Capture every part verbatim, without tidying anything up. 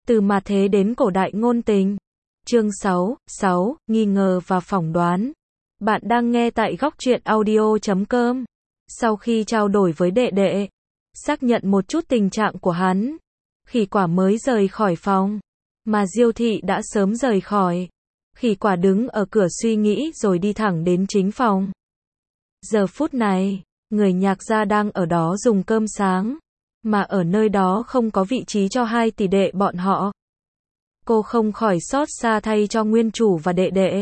Từ mà thế đến cổ đại ngôn tình. Chương sáu, sáu, nghi ngờ và phỏng đoán. Bạn đang nghe tại góc truyện audio chấm com. Sau khi trao đổi với đệ đệ, xác nhận một chút tình trạng của hắn, Khỉ Quả mới rời khỏi phòng, mà Diêu Thị đã sớm rời khỏi. Khỉ Quả đứng ở cửa suy nghĩ rồi đi thẳng đến chính phòng. Giờ phút này, người Nhạc gia đang ở đó dùng cơm sáng, mà ở nơi đó không có vị trí cho hai tỷ đệ bọn họ. Cô không khỏi xót xa thay cho nguyên chủ và đệ đệ.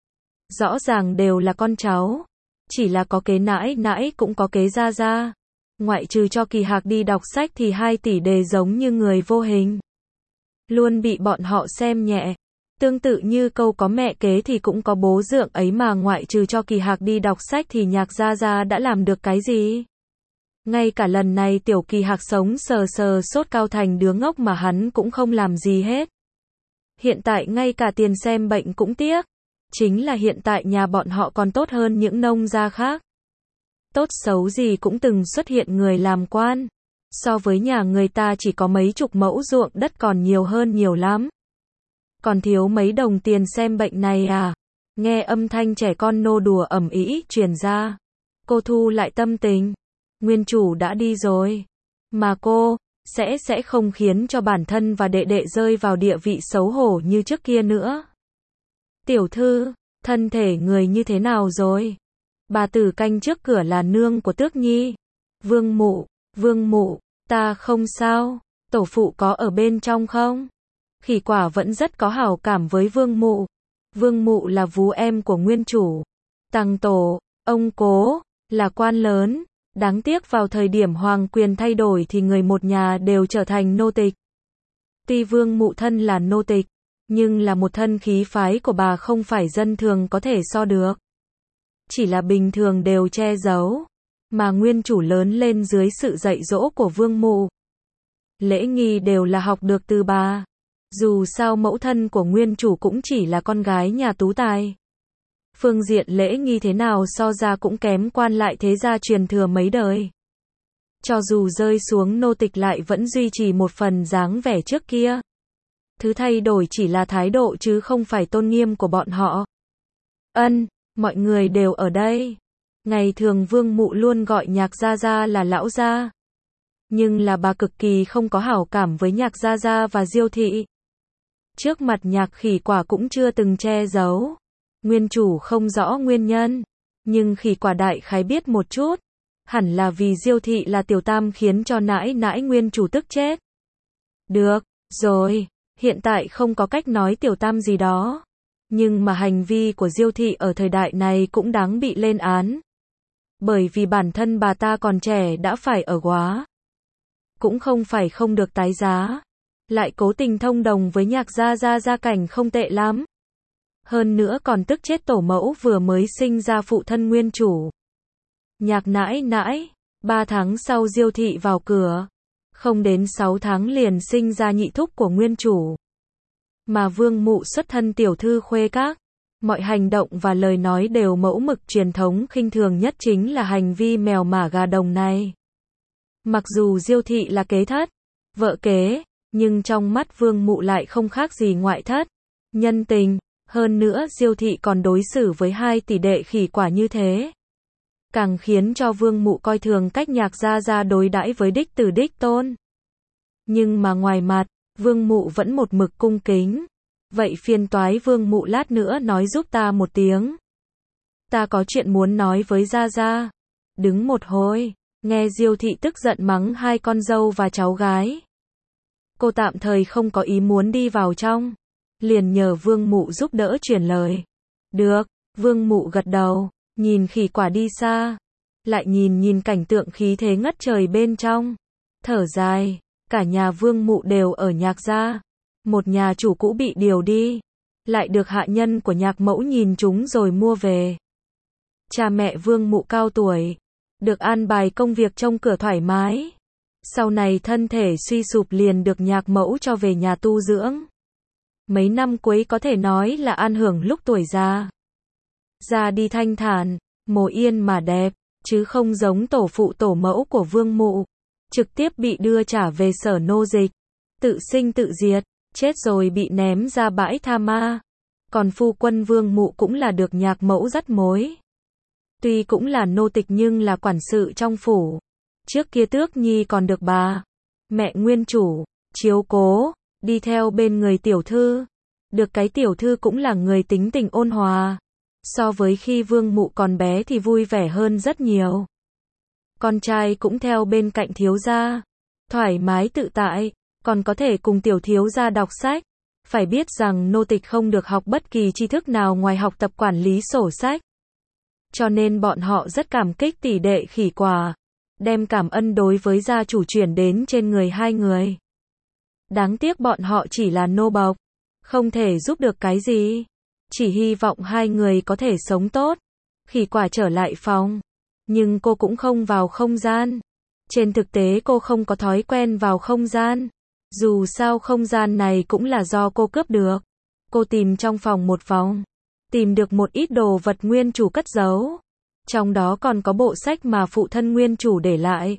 Rõ ràng đều là con cháu, chỉ là có kế nãi nãi cũng có kế gia gia. Ngoại trừ cho Kỳ Hạc đi đọc sách thì hai tỷ đệ giống như người vô hình, luôn bị bọn họ xem nhẹ. Tương tự như câu có mẹ kế thì cũng có bố dượng ấy mà, ngoại trừ cho Kỳ Hạc đi đọc sách thì Nhạc gia gia đã làm được cái gì? Ngay cả lần này tiểu Kỳ Hạc sống sờ sờ sốt cao thành đứa ngốc mà hắn cũng không làm gì hết. Hiện tại ngay cả tiền xem bệnh cũng tiếc. Chính là hiện tại nhà bọn họ còn tốt hơn những nông gia khác. Tốt xấu gì cũng từng xuất hiện người làm quan. So với nhà người ta chỉ có mấy chục mẫu ruộng đất còn nhiều hơn nhiều lắm. Còn thiếu mấy đồng tiền xem bệnh này à? Nghe âm thanh trẻ con nô đùa ầm ĩ truyền ra, cô thu lại tâm tình. Nguyên chủ đã đi rồi, mà cô sẽ sẽ không khiến cho bản thân và đệ đệ rơi vào địa vị xấu hổ như trước kia nữa. Tiểu thư, thân thể người như thế nào rồi? Bà tử canh trước cửa là nương của Tước Nhi. Vương mụ, vương mụ, ta không sao. Tổ phụ có ở bên trong không? Khỉ Quả vẫn rất có hảo cảm với vương mụ. Vương mụ là vú em của nguyên chủ. Tăng tổ, ông cố, là quan lớn. Đáng tiếc vào thời điểm hoàng quyền thay đổi thì người một nhà đều trở thành nô tịch. Tuy vương mụ thân là nô tịch, nhưng là một thân khí phái của bà không phải dân thường có thể so được. Chỉ là bình thường đều che giấu, mà nguyên chủ lớn lên dưới sự dạy dỗ của vương mụ. Lễ nghi đều là học được từ bà. Dù sao mẫu thân của nguyên chủ cũng chỉ là con gái nhà tú tài. Phương diện lễ nghi thế nào so ra cũng kém quan lại thế gia truyền thừa mấy đời. Cho dù rơi xuống nô tịch lại vẫn duy trì một phần dáng vẻ trước kia. Thứ thay đổi chỉ là thái độ chứ không phải tôn nghiêm của bọn họ. Ân, mọi người đều ở đây. Ngày thường vương mụ luôn gọi Nhạc gia gia là lão gia. Nhưng là bà cực kỳ không có hảo cảm với Nhạc gia gia và Diêu Thị. Trước mặt Nhạc Khỉ Quả cũng chưa từng che giấu. Nguyên chủ không rõ nguyên nhân, nhưng Khỉ Quả đại khái biết một chút. Hẳn là vì Diêu Thị là tiểu tam khiến cho nãi nãi nguyên chủ tức chết. Được, rồi, hiện tại không có cách nói tiểu tam gì đó. Nhưng mà hành vi của Diêu Thị ở thời đại này cũng đáng bị lên án. Bởi vì bản thân bà ta còn trẻ đã phải ở góa. Cũng không phải không được tái giá. Lại cố tình thông đồng với Nhạc gia gia gia cảnh không tệ lắm. Hơn nữa còn tức chết tổ mẫu vừa mới sinh ra phụ thân nguyên chủ. Nhạc nãi nãi, ba tháng sau Diêu Thị vào cửa. Không đến sáu tháng liền sinh ra nhị thúc của nguyên chủ. Mà vương mụ xuất thân tiểu thư khuê các. Mọi hành động và lời nói đều mẫu mực truyền thống, khinh thường nhất chính là hành vi mèo mả gà đồng này. Mặc dù Diêu Thị là kế thất, vợ kế, nhưng trong mắt vương mụ lại không khác gì ngoại thất. Nhân tình, hơn nữa Diêu Thị còn đối xử với hai tỷ đệ Khỉ Quả như thế. Càng khiến cho vương mụ coi thường cách Nhạc gia gia đối đãi với đích tử đích tôn. Nhưng mà ngoài mặt, vương mụ vẫn một mực cung kính. Vậy phiền toái vương mụ lát nữa nói giúp ta một tiếng. Ta có chuyện muốn nói với gia gia. Đứng một hồi, nghe Diêu Thị tức giận mắng hai con dâu và cháu gái. Cô tạm thời không có ý muốn đi vào trong. Liền nhờ vương mụ giúp đỡ truyền lời. Được, vương mụ gật đầu, nhìn Khỉ Quả đi xa. Lại nhìn nhìn cảnh tượng khí thế ngất trời bên trong. Thở dài, cả nhà vương mụ đều ở Nhạc gia. Một nhà chủ cũ bị điều đi. Lại được hạ nhân của Nhạc mẫu nhìn chúng rồi mua về. Cha mẹ vương mụ cao tuổi. Được an bài công việc trông cửa thoải mái. Sau này thân thể suy sụp liền được Nhạc mẫu cho về nhà tu dưỡng. Mấy năm cuối có thể nói là an hưởng lúc tuổi già. Ra đi thanh thản, mồ yên mà đẹp, chứ không giống tổ phụ tổ mẫu của vương mụ. Trực tiếp bị đưa trả về sở nô dịch. Tự sinh tự diệt. chết rồi bị ném ra bãi tha ma. Còn phu quân Vương Mụ cũng là được nhạc mẫu dắt mối. Tuy cũng là nô tịch nhưng là quản sự trong phủ. Trước kia Tước Nhi còn được bà mẹ nguyên chủ chiếu cố, đi theo bên người tiểu thư. Được cái tiểu thư cũng là người tính tình ôn hòa. So với khi Vương Mụ còn bé thì vui vẻ hơn rất nhiều. Con trai cũng theo bên cạnh thiếu gia, thoải mái tự tại, còn có thể cùng tiểu thiếu gia đọc sách. Phải biết rằng nô tịch không được học bất kỳ tri thức nào ngoài học tập quản lý sổ sách. Cho nên bọn họ rất cảm kích tỷ đệ Khỉ Quả, đem cảm ân đối với gia chủ chuyển đến trên người hai người. Đáng tiếc bọn họ chỉ là nô bộc, không thể giúp được cái gì. Chỉ hy vọng hai người có thể sống tốt. Khỉ Quả trở lại phòng, nhưng cô cũng không vào không gian. Trên thực tế cô không có thói quen vào không gian. Dù sao không gian này cũng là do cô cướp được. Cô tìm trong phòng một vòng, tìm được một ít đồ vật nguyên chủ cất giấu. Trong đó còn có bộ sách mà phụ thân nguyên chủ để lại.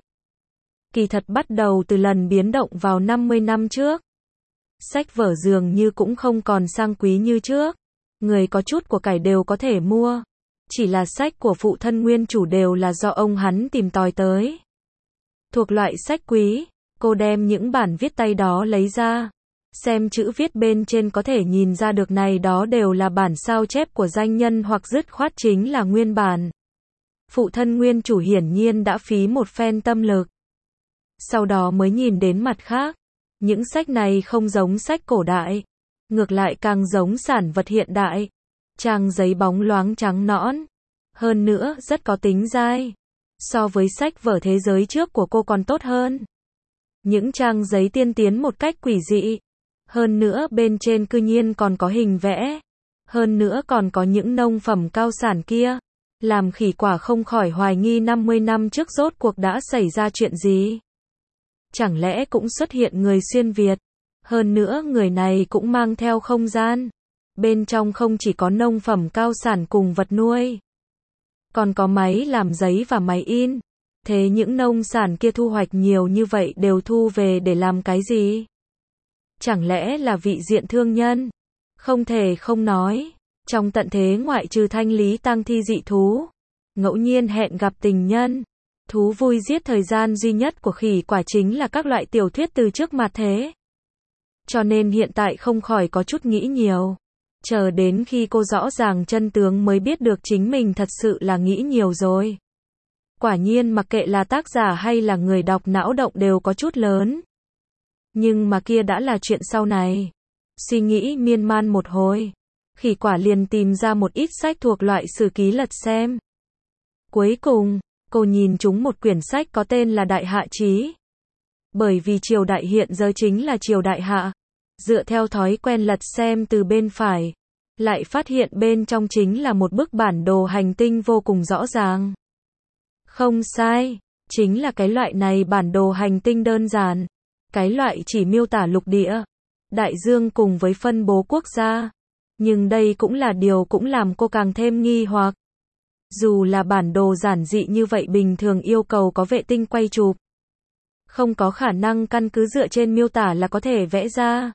Kỳ thật bắt đầu từ lần biến động vào năm mươi năm trước. Sách vở dường như cũng không còn sang quý như trước. Người có chút của cải đều có thể mua. Chỉ là sách của phụ thân nguyên chủ đều là do ông hắn tìm tòi tới. Thuộc loại sách quý, cô đem những bản viết tay đó lấy ra. Xem chữ viết bên trên có thể nhìn ra được này đó đều là bản sao chép của danh nhân hoặc dứt khoát chính là nguyên bản. Phụ thân nguyên chủ hiển nhiên đã phí một phen tâm lực. Sau đó mới nhìn đến mặt khác. Những sách này không giống sách cổ đại. Ngược lại càng giống sản vật hiện đại. Trang giấy bóng loáng trắng nõn. Hơn nữa rất có tính dai. So với sách vở thế giới trước của cô còn tốt hơn. Những trang giấy tiên tiến một cách quỷ dị. Hơn nữa bên trên cư nhiên còn có hình vẽ. Hơn nữa còn có những nông phẩm cao sản kia. Làm Khỉ Quả không khỏi hoài nghi năm mươi năm trước rốt cuộc đã xảy ra chuyện gì. Chẳng lẽ cũng xuất hiện người xuyên Việt. Hơn nữa người này cũng mang theo không gian. Bên trong không chỉ có nông phẩm cao sản cùng vật nuôi. Còn có máy làm giấy và máy in. Thế những nông sản kia thu hoạch nhiều như vậy đều thu về để làm cái gì? Chẳng lẽ là vị diện thương nhân? Không thể không nói. Trong tận thế ngoại trừ thanh lý tang thi dị thú, ngẫu nhiên hẹn gặp tình nhân, thú vui giết thời gian duy nhất của Khỉ Quả chính là các loại tiểu thuyết từ trước mặt thế. Cho nên hiện tại không khỏi có chút nghĩ nhiều. Chờ đến khi cô rõ ràng chân tướng mới biết được chính mình thật sự là nghĩ nhiều rồi. Quả nhiên mặc kệ là tác giả hay là người đọc não động đều có chút lớn. Nhưng mà kia đã là chuyện sau này. Suy nghĩ miên man một hồi. Khỉ Quả liền tìm ra một ít sách thuộc loại sử ký lật xem. Cuối cùng, cô nhìn trúng một quyển sách có tên là Đại Hạ Chí. Bởi vì triều đại hiện giờ chính là triều đại hạ. Dựa theo thói quen lật xem từ bên phải, lại phát hiện bên trong chính là một bức bản đồ hành tinh vô cùng rõ ràng. Không sai, chính là cái loại này bản đồ hành tinh đơn giản. Cái loại chỉ miêu tả lục địa, đại dương cùng với phân bố quốc gia. Nhưng đây cũng là điều cũng làm cô càng thêm nghi hoặc. Dù là bản đồ giản dị như vậy bình thường yêu cầu có vệ tinh quay chụp. Không có khả năng căn cứ dựa trên miêu tả là có thể vẽ ra.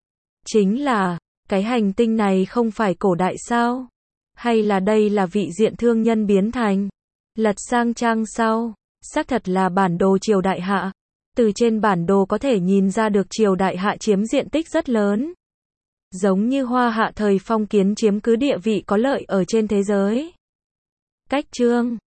Chính là, cái hành tinh này không phải cổ đại sao? Hay là đây là vị diện thương nhân biến thành? Lật sang trang sau, xác thật là bản đồ triều đại hạ. Từ trên bản đồ có thể nhìn ra được triều đại hạ chiếm diện tích rất lớn. Giống như Hoa Hạ thời phong kiến chiếm cứ địa vị có lợi ở trên thế giới. Cách chương